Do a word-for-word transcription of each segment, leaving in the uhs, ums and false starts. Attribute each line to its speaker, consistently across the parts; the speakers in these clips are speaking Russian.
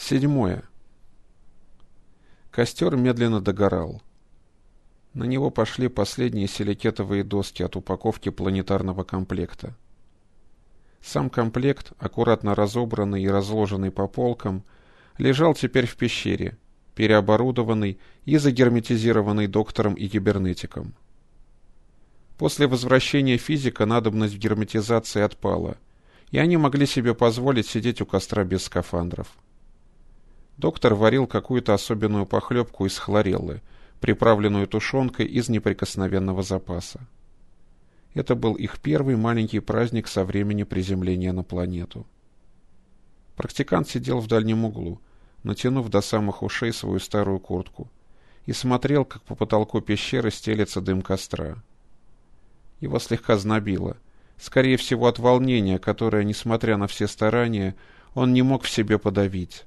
Speaker 1: Седьмое. Костер медленно догорал. На него пошли последние силикетовые доски от упаковки планетарного комплекта. Сам комплект, аккуратно разобранный и разложенный по полкам, лежал теперь в пещере, переоборудованный и загерметизированный доктором и кибернетиком. После возвращения физика надобность в герметизации отпала, и они могли себе позволить сидеть у костра без скафандров. Доктор варил какую-то особенную похлебку из хлореллы, приправленную тушенкой из неприкосновенного запаса. Это был их первый маленький праздник со времени приземления на планету. Практикант сидел в дальнем углу, натянув до самых ушей свою старую куртку, и смотрел, как по потолку пещеры стелется дым костра. Его слегка знобило, скорее всего от волнения, которое, несмотря на все старания, он не мог в себе подавить.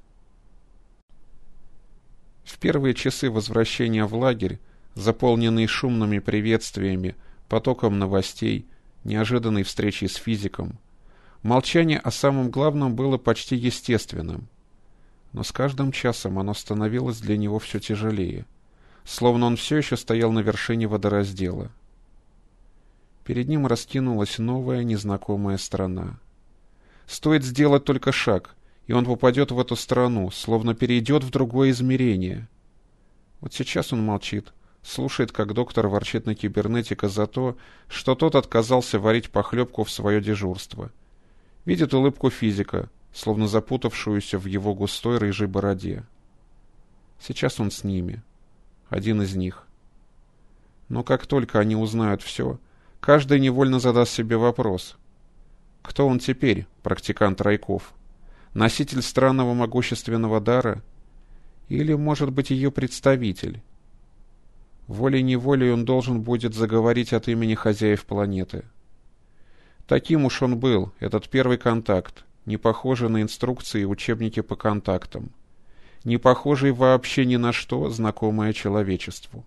Speaker 1: В первые часы возвращения в лагерь, заполненные шумными приветствиями, потоком новостей, неожиданной встречей с физиком, молчание о самом главном было почти естественным. Но с каждым часом оно становилось для него все тяжелее, словно он все еще стоял на вершине водораздела. Перед ним раскинулась новая незнакомая страна. Стоит сделать только шаг, и он попадет в эту страну, словно перейдет в другое измерение. Вот сейчас он молчит, слушает, как доктор ворчит на кибернетика за то, что тот отказался варить похлебку в свое дежурство. Видит улыбку физика, словно запутавшуюся в его густой рыжей бороде. Сейчас он с ними. Один из них. Но как только они узнают все, каждый невольно задаст себе вопрос. Кто он теперь, практикант Райков? Носитель странного могущественного дара? Или, может быть, ее представитель? Волей-неволей он должен будет заговорить от имени хозяев планеты. Таким уж он был, этот первый контакт, не похожий на инструкции и учебники по контактам, не похожий вообще ни на что, знакомое человечеству.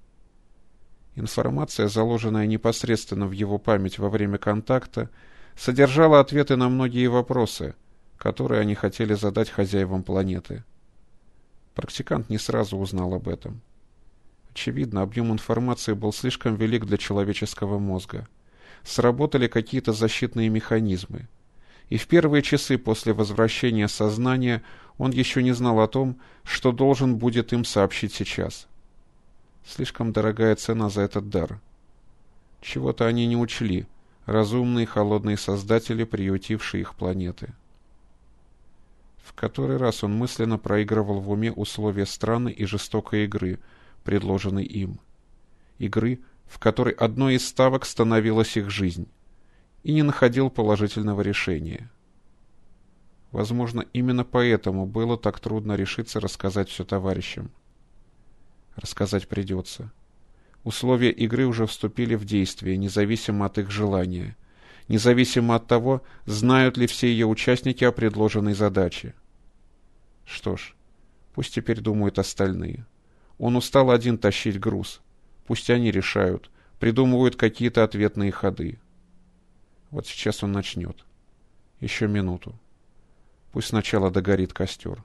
Speaker 1: Информация, заложенная непосредственно в его память во время контакта, содержала ответы на многие вопросы, которые они хотели задать хозяевам планеты. Практикант не сразу узнал об этом. Очевидно, объем информации был слишком велик для человеческого мозга. Сработали какие-то защитные механизмы. И в первые часы после возвращения сознания он еще не знал о том, что должен будет им сообщить сейчас. Слишком дорогая цена за этот дар. Чего-то они не учли, разумные холодные создатели, приютившие их планеты. В который раз он мысленно проигрывал в уме условия странной и жестокой игры, предложенной им. Игры, в которой одной из ставок становилась их жизнь, и не находил положительного решения. Возможно, именно поэтому было так трудно решиться рассказать все товарищам. Рассказать придется. Условия игры уже вступили в действие, независимо от их желания, независимо от того, знают ли все ее участники о предложенной задаче. Что ж, пусть теперь думают остальные. Он устал один тащить груз. Пусть они решают, придумывают какие-то ответные ходы. Вот сейчас он начнет. Еще минуту. Пусть сначала догорит костер.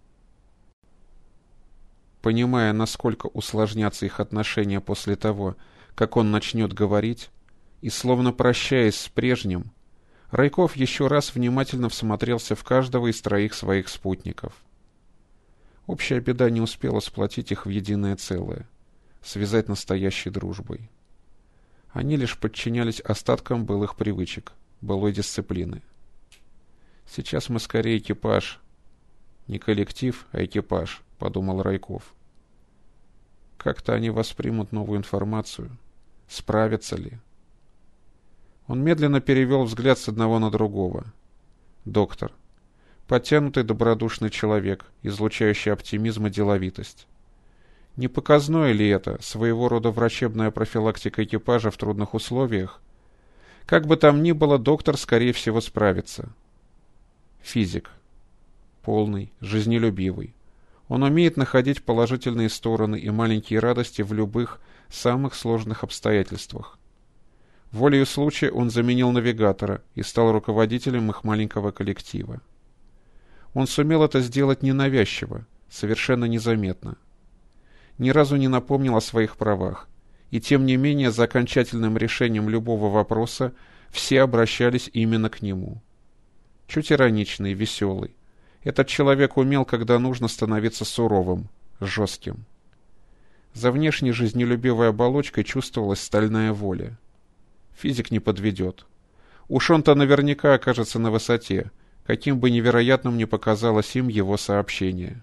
Speaker 1: Понимая, насколько усложнятся их отношения после того, как он начнет говорить, и словно прощаясь с прежним, Райков еще раз внимательно всмотрелся в каждого из троих своих спутников. Общая беда не успела сплотить их в единое целое, связать настоящей дружбой. Они лишь подчинялись остаткам былых привычек, былой дисциплины. Сейчас мы скорее экипаж. Не коллектив, а экипаж, подумал Райков. Как-то они воспримут новую информацию. Справятся ли? Он медленно перевел взгляд с одного на другого. Доктор. Подтянутый добродушный человек, излучающий оптимизм и деловитость. Не показное ли это, своего рода врачебная профилактика экипажа в трудных условиях? Как бы там ни было, доктор, скорее всего, справится. Физик. Полный, жизнелюбивый. Он умеет находить положительные стороны и маленькие радости в любых, самых сложных обстоятельствах. Волею случая он заменил навигатора и стал руководителем их маленького коллектива. Он сумел это сделать ненавязчиво, совершенно незаметно. Ни разу не напомнил о своих правах, и тем не менее за окончательным решением любого вопроса все обращались именно к нему. Чуть ироничный, веселый. Этот человек умел, когда нужно, становиться суровым, жестким. За внешней жизнелюбивой оболочкой чувствовалась стальная воля. Физик не подведет. Уж он-то наверняка окажется на высоте, каким бы невероятным ни показалось им его сообщение.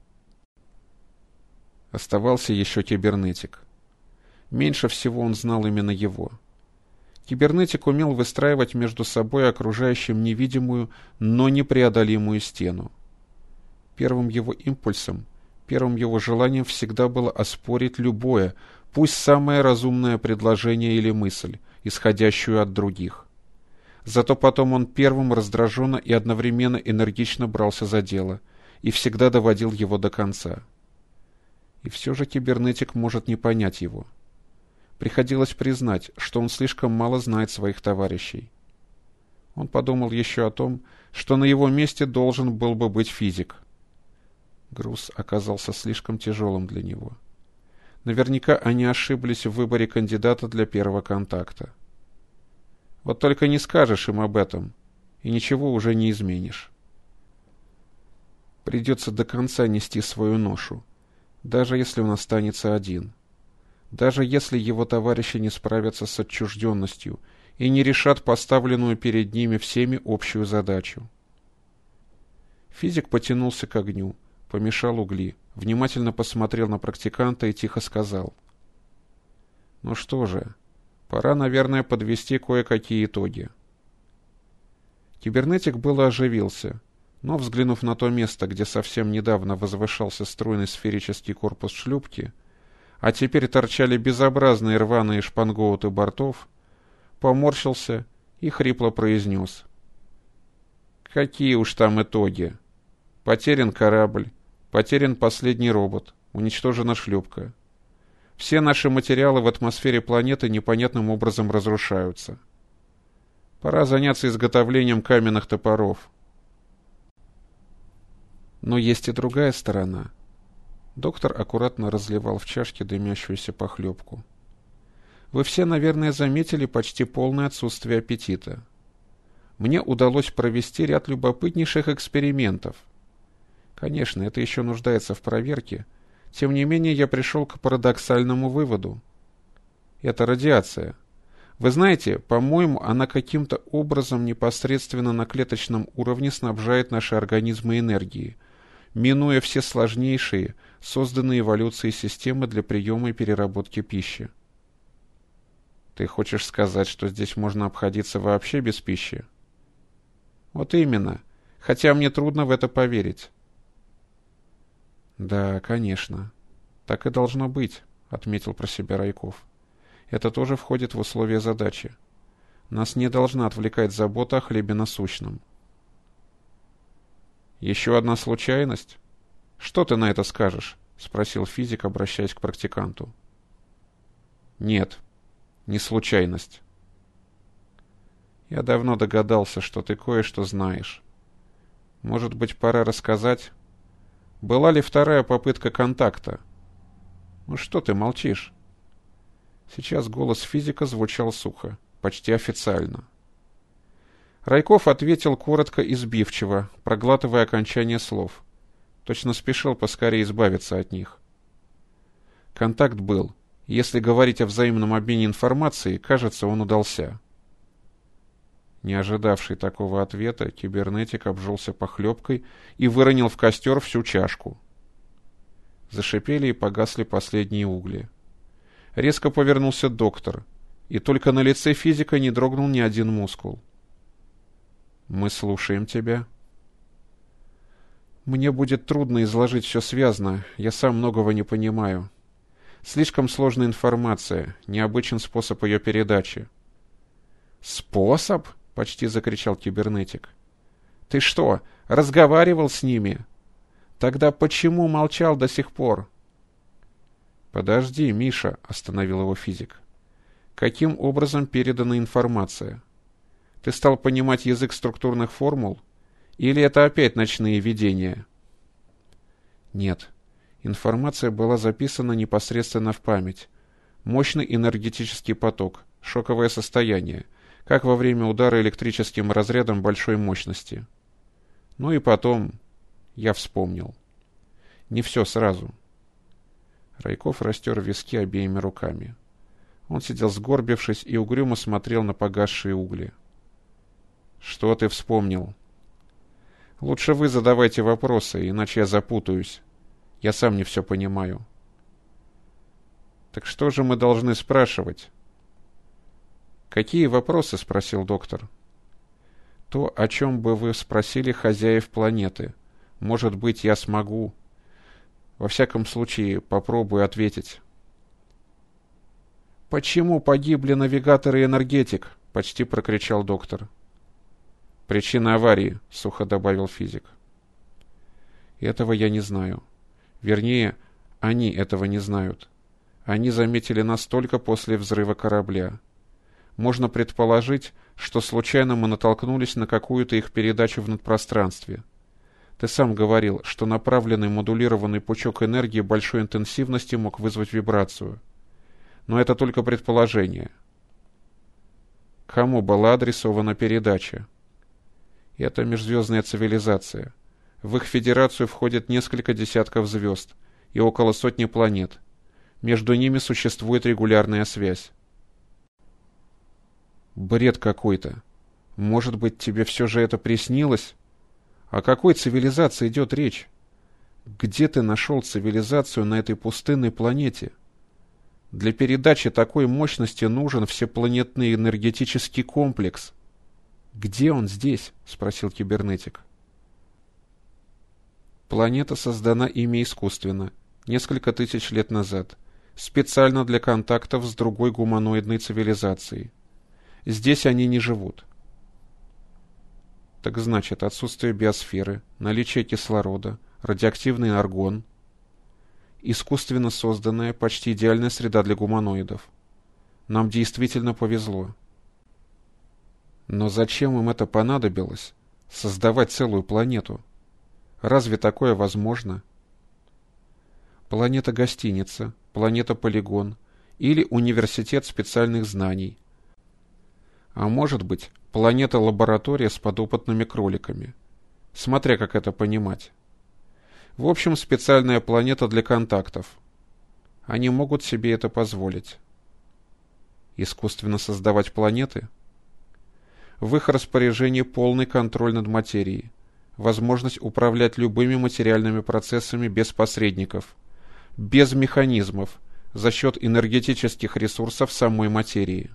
Speaker 1: Оставался еще кибернетик. Меньше всего он знал именно его. Кибернетик умел выстраивать между собой и окружающим невидимую, но непреодолимую стену. Первым его импульсом, первым его желанием всегда было оспорить любое, пусть самое разумное предложение или мысль, исходящую от других. Зато потом он первым раздраженно и одновременно энергично брался за дело и всегда доводил его до конца. И все же кибернетик может не понять его. Приходилось признать, что он слишком мало знает своих товарищей. Он подумал еще о том, что на его месте должен был бы быть физик. Груз оказался слишком тяжелым для него. Наверняка они ошиблись в выборе кандидата для первого контакта. Вот только не скажешь им об этом, и ничего уже не изменишь. Придется до конца нести свою ношу, даже если он останется один. Даже если его товарищи не справятся с отчужденностью и не решат поставленную перед ними всеми общую задачу. Физик потянулся к огню, помешал угли, внимательно посмотрел на практиканта и тихо сказал: «Ну что же, пора, наверное, подвести кое-какие итоги». Кибернетик было оживился, но, взглянув на то место, где совсем недавно возвышался стройный сферический корпус шлюпки, а теперь торчали безобразные рваные шпангоуты бортов, поморщился и хрипло произнес: «Какие уж там итоги? Потерян корабль, потерян последний робот, уничтожена шлюпка. Все наши материалы в атмосфере планеты непонятным образом разрушаются. Пора заняться изготовлением каменных топоров». Но есть и другая сторона. Доктор аккуратно разливал в чашке дымящуюся похлебку. Вы все, наверное, заметили почти полное отсутствие аппетита. Мне удалось провести ряд любопытнейших экспериментов. Конечно, это еще нуждается в проверке. Тем не менее, я пришел к парадоксальному выводу. Это радиация. Вы знаете, по-моему, она каким-то образом непосредственно на клеточном уровне снабжает наши организмы энергией, минуя все сложнейшие, созданные эволюцией системы для приема и переработки пищи. Ты хочешь сказать, что здесь можно обходиться вообще без пищи? Вот именно, хотя мне трудно в это поверить. Да, конечно. Так и должно быть, отметил про себя Райков. Это тоже входит в условия задачи. Нас не должна отвлекать забота о хлебе насущном. Еще одна случайность? Что ты на это скажешь? Спросил физик, обращаясь к практиканту. Нет, не случайность. Я давно догадался, что ты кое-что знаешь. Может быть, пора рассказать? Была ли вторая попытка контакта? Ну что ты молчишь? Сейчас голос физика звучал сухо, почти официально. Райков ответил коротко и сбивчиво, проглатывая окончание слов. Точно спешил поскорее избавиться от них. Контакт был. Если говорить о взаимном обмене информацией, кажется, он удался. Не ожидавший такого ответа, кибернетик обжегся похлебкой и выронил в костер всю чашку. Зашипели и погасли последние угли. Резко повернулся доктор, и только на лице физика не дрогнул ни один мускул. «Мы слушаем тебя». «Мне будет трудно изложить все связно, я сам многого не понимаю. Слишком сложная информация, необычен способ ее передачи». «Способ?» — почти закричал кибернетик. «Ты что, разговаривал с ними? Тогда почему молчал до сих пор?» «Подожди, Миша», — остановил его физик. «Каким образом передана информация? Ты стал понимать язык структурных формул? Или это опять ночные видения? Нет. Информация была записана непосредственно в память. Мощный энергетический поток, шоковое состояние, как во время удара электрическим разрядом большой мощности. Ну и потом я вспомнил. Не все сразу. Райков растер виски обеими руками. Он сидел сгорбившись и угрюмо смотрел на погасшие угли. «Что ты вспомнил?» «Лучше вы задавайте вопросы, иначе я запутаюсь. Я сам не все понимаю». «Так что же мы должны спрашивать?» «Какие вопросы?» — спросил доктор. «То, о чем бы вы спросили хозяев планеты. Может быть, я смогу. Во всяком случае, попробую ответить». «Почему погибли навигатор и энергетик?» — почти прокричал доктор. «Причина аварии», — сухо добавил физик. «Этого я не знаю. Вернее, они этого не знают. Они заметили нас только после взрыва корабля. Можно предположить, что случайно мы натолкнулись на какую-то их передачу в надпространстве. Ты сам говорил, что направленный модулированный пучок энергии большой интенсивности мог вызвать вибрацию. Но это только предположение. Кому была адресована передача? Это межзвездная цивилизация. В их федерацию входит несколько десятков звезд и около сотни планет. Между ними существует регулярная связь. Бред какой-то. Может быть, тебе все же это приснилось? О какой цивилизации идет речь? Где ты нашел цивилизацию на этой пустынной планете? Для передачи такой мощности нужен всепланетный энергетический комплекс. «Где он здесь?» — спросил кибернетик. Планета создана ими искусственно, несколько тысяч лет назад, специально для контактов с другой гуманоидной цивилизацией. Здесь они не живут. Так значит, отсутствие биосферы, наличие кислорода, радиоактивный аргон, искусственно созданная, почти идеальная среда для гуманоидов. Нам действительно повезло. Но зачем им это понадобилось? Создавать целую планету? Разве такое возможно? Планета-гостиница, планета-полигон или университет специальных знаний. А может быть, планета-лаборатория с подопытными кроликами. Смотря как это понимать. В общем, специальная планета для контактов. Они могут себе это позволить. Искусственно создавать планеты? В их распоряжении полный контроль над материей, возможность управлять любыми материальными процессами без посредников, без механизмов, за счет энергетических ресурсов самой материи.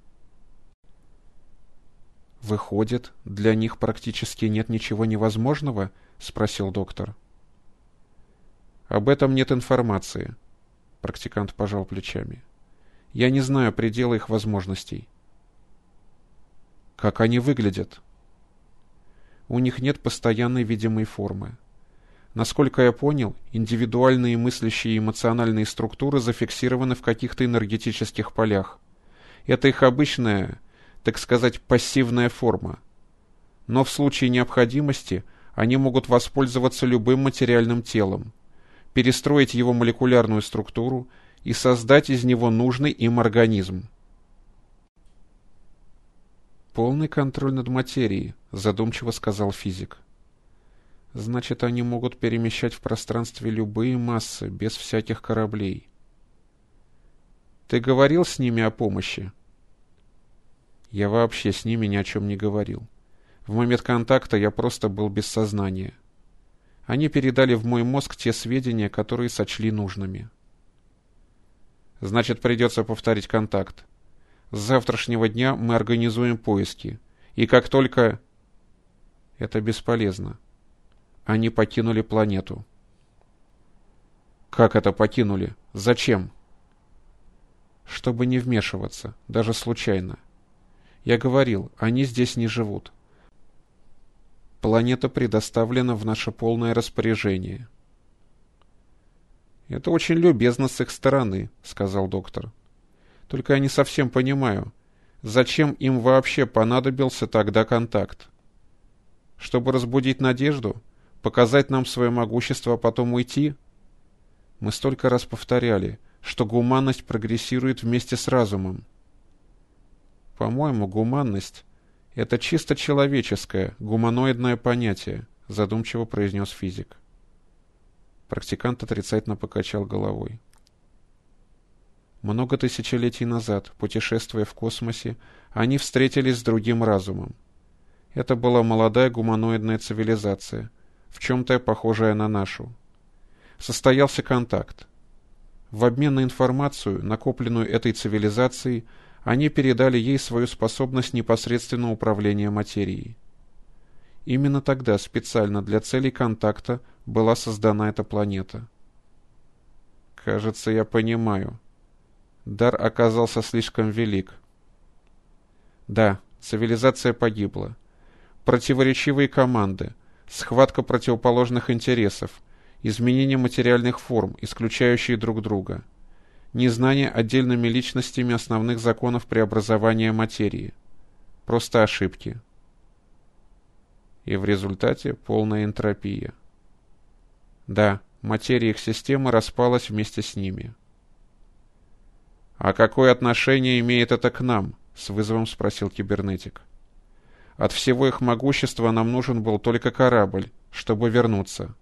Speaker 1: «Выходит, для них практически нет ничего невозможного?» — спросил доктор. «Об этом нет информации», — практикант пожал плечами. «Я не знаю предела их возможностей». «Как они выглядят?» «У них нет постоянной видимой формы. Насколько я понял, индивидуальные мыслящие и эмоциональные структуры зафиксированы в каких-то энергетических полях. Это их обычная, так сказать, пассивная форма. Но в случае необходимости они могут воспользоваться любым материальным телом, перестроить его молекулярную структуру и создать из него нужный им организм». «Полный контроль над материей», — задумчиво сказал физик. «Значит, они могут перемещать в пространстве любые массы, без всяких кораблей». «Ты говорил с ними о помощи?» «Я вообще с ними ни о чем не говорил. В момент контакта я просто был без сознания. Они передали в мой мозг те сведения, которые сочли нужными». «Значит, придется повторить контакт. С завтрашнего дня мы организуем поиски. И как только...» «Это бесполезно. Они покинули планету». «Как это покинули? Зачем?» «Чтобы не вмешиваться, даже случайно. Я говорил, они здесь не живут. Планета предоставлена в наше полное распоряжение». «Это очень любезно с их стороны», — сказал доктор. «Только я не совсем понимаю, зачем им вообще понадобился тогда контакт?» Чтобы разбудить надежду? Показать нам свое могущество, а потом уйти? Мы столько раз повторяли, что гуманность прогрессирует вместе с разумом. По-моему, гуманность — это чисто человеческое, гуманоидное понятие, задумчиво произнес физик. Практикант отрицательно покачал головой. Много тысячелетий назад, путешествуя в космосе, они встретились с другим разумом. Это была молодая гуманоидная цивилизация, в чем-то похожая на нашу. Состоялся контакт. В обмен на информацию, накопленную этой цивилизацией, они передали ей свою способность непосредственного управления материей. Именно тогда специально для целей контакта была создана эта планета. Кажется, я понимаю. Дар оказался слишком велик. Да, цивилизация погибла. Противоречивые команды, схватка противоположных интересов, изменение материальных форм, исключающие друг друга, незнание отдельными личностями основных законов преобразования материи. Просто ошибки. И в результате полная энтропия. Да, материя их системы распалась вместе с ними. «А какое отношение имеет это к нам?» — с вызовом спросил кибернетик. «От всего их могущества нам нужен был только корабль, чтобы вернуться».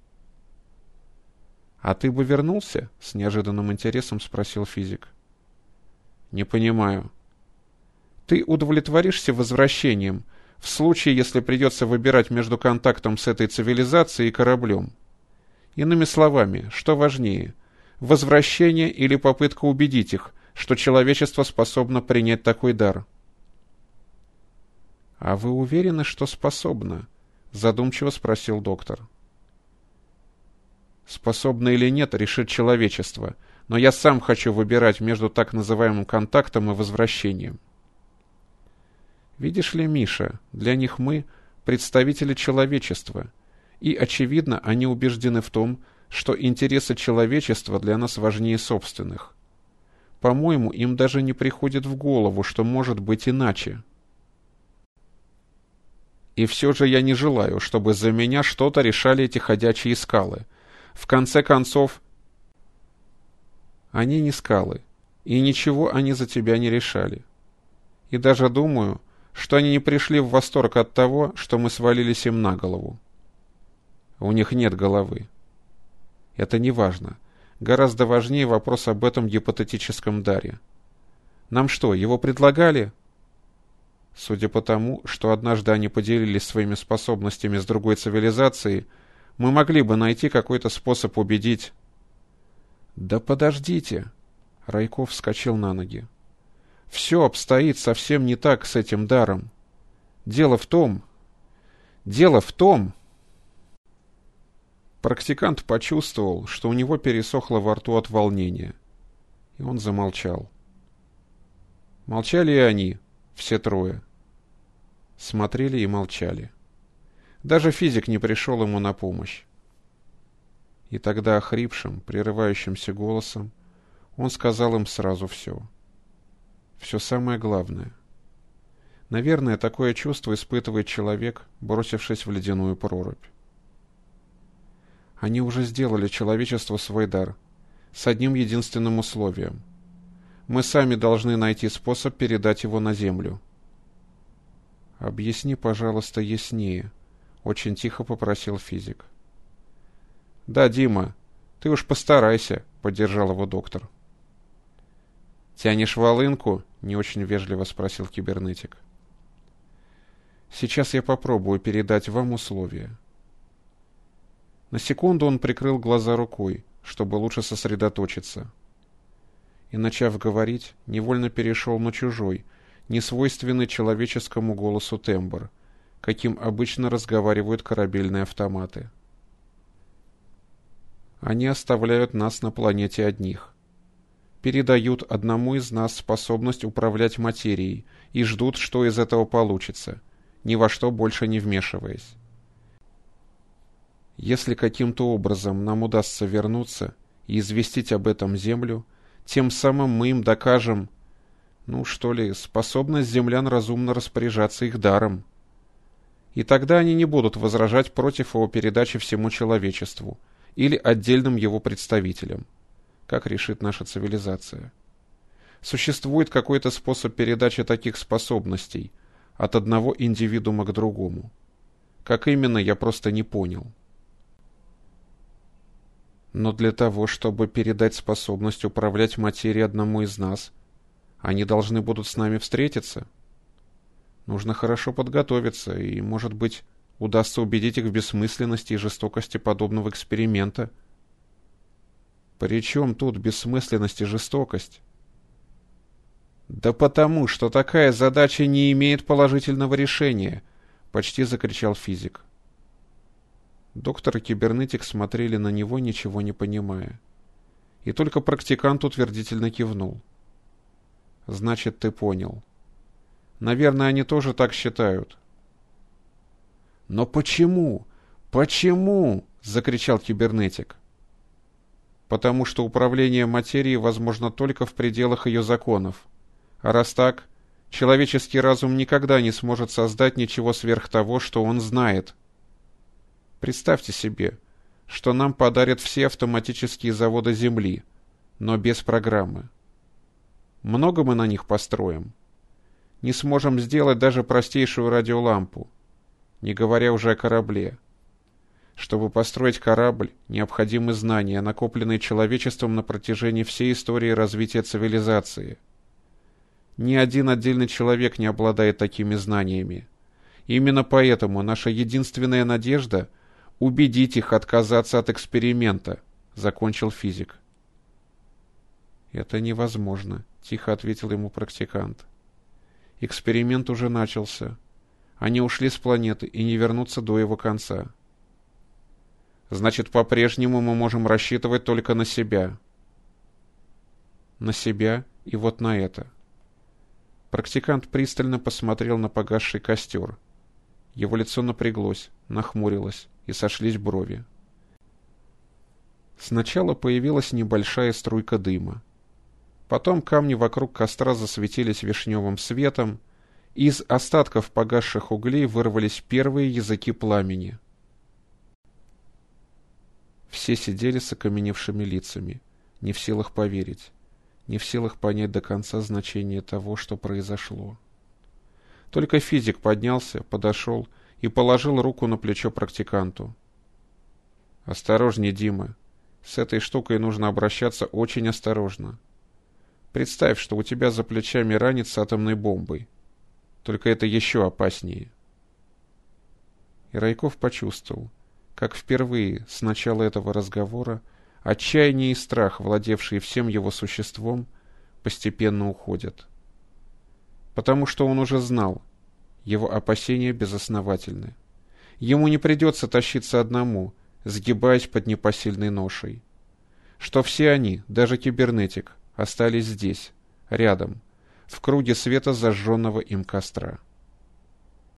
Speaker 1: «А ты бы вернулся?» — с неожиданным интересом спросил физик. «Не понимаю». «Ты удовлетворишься возвращением, в случае, если придется выбирать между контактом с этой цивилизацией и кораблем? Иными словами, что важнее, возвращение или попытка убедить их, что человечество способно принять такой дар?» «А вы уверены, что способно?» — задумчиво спросил доктор. «Способно или нет, решит человечество, но я сам хочу выбирать между так называемым контактом и возвращением». «Видишь ли, Миша, для них мы — представители человечества, и, очевидно, они убеждены в том, что интересы человечества для нас важнее собственных. По-моему, им даже не приходит в голову, что может быть иначе. И все же я не желаю, чтобы за меня что-то решали эти ходячие скалы. В конце концов, они не скалы, и ничего они за тебя не решали. И даже думаю, что они не пришли в восторг от того, что мы свалились им на голову. У них нет головы. Это не важно. Гораздо важнее вопрос об этом гипотетическом даре. Нам что, его предлагали? Судя по тому, что однажды они поделились своими способностями с другой цивилизацией, мы могли бы найти какой-то способ убедить... Да подождите! Райков вскочил на ноги. Все обстоит совсем не так с этим даром. Дело в том... Дело в том... Практикант почувствовал, что у него пересохло во рту от волнения, и он замолчал. Молчали и они, все трое. Смотрели и молчали. Даже физик не пришел ему на помощь. И тогда охрипшим, прерывающимся голосом он сказал им сразу все. Все самое главное. Наверное, такое чувство испытывает человек, бросившись в ледяную прорубь. Они уже сделали человечеству свой дар, с одним единственным условием. Мы сами должны найти способ передать его на Землю. «Объясни, пожалуйста, яснее», — очень тихо попросил физик. «Да, Дима, ты уж постарайся», — поддержал его доктор. «Тянешь волынку?» — не очень вежливо спросил кибернетик. «Сейчас я попробую передать вам условия». На секунду он прикрыл глаза рукой, чтобы лучше сосредоточиться. И, начав говорить, невольно перешел на чужой, несвойственный человеческому голосу тембр, каким обычно разговаривают корабельные автоматы. Они оставляют нас на планете одних. Передают одному из нас способность управлять материей и ждут, что из этого получится, ни во что больше не вмешиваясь. Если каким-то образом нам удастся вернуться и известить об этом Землю, тем самым мы им докажем, ну что ли, способность землян разумно распоряжаться их даром. И тогда они не будут возражать против его передачи всему человечеству или отдельным его представителям, как решит наша цивилизация. Существует какой-то способ передачи таких способностей от одного индивидуума к другому. Как именно, я просто не понял. Но для того, чтобы передать способность управлять материей одному из нас, они должны будут с нами встретиться. Нужно хорошо подготовиться, и, может быть, удастся убедить их в бессмысленности и жестокости подобного эксперимента. При чем тут бессмысленность и жестокость? Да потому, что такая задача не имеет положительного решения, почти закричал физик. Доктор и кибернетик смотрели на него, ничего не понимая. И только практикант утвердительно кивнул. Значит, ты понял. Наверное, они тоже так считают. Но почему? Почему? Закричал кибернетик. Потому что управление материей возможно только в пределах ее законов. А раз так, человеческий разум никогда не сможет создать ничего сверх того, что он знает. Представьте себе, что нам подарят все автоматические заводы Земли, но без программы. Много мы на них построим. Не сможем сделать даже простейшую радиолампу, не говоря уже о корабле. Чтобы построить корабль, необходимы знания, накопленные человечеством на протяжении всей истории развития цивилизации. Ни один отдельный человек не обладает такими знаниями. Именно поэтому наша единственная надежда — убедить их отказаться от эксперимента, закончил физик. Это невозможно, тихо ответил ему практикант. Эксперимент уже начался. Они ушли с планеты и не вернутся до его конца. Значит, по-прежнему мы можем рассчитывать только на себя. На себя и вот на это. Практикант пристально посмотрел на погасший костер. Его лицо напряглось, нахмурилось, и сошлись брови. Сначала появилась небольшая струйка дыма. Потом камни вокруг костра засветились вишневым светом, и из остатков погасших углей вырвались первые языки пламени. Все сидели с окаменевшими лицами, не в силах поверить, не в силах понять до конца значение того, что произошло. Только физик поднялся, подошел и положил руку на плечо практиканту. «Осторожнее, Дима. С этой штукой нужно обращаться очень осторожно. Представь, что у тебя за плечами ранец с атомной бомбой. Только это еще опаснее». И Райков почувствовал, как впервые с начала этого разговора отчаяние и страх, владевшие всем его существом, постепенно уходят. Потому что он уже знал, его опасения безосновательны. Ему не придется тащиться одному, сгибаясь под непосильной ношей. Что все они, даже кибернетик, остались здесь, рядом, в круге света зажженного им костра.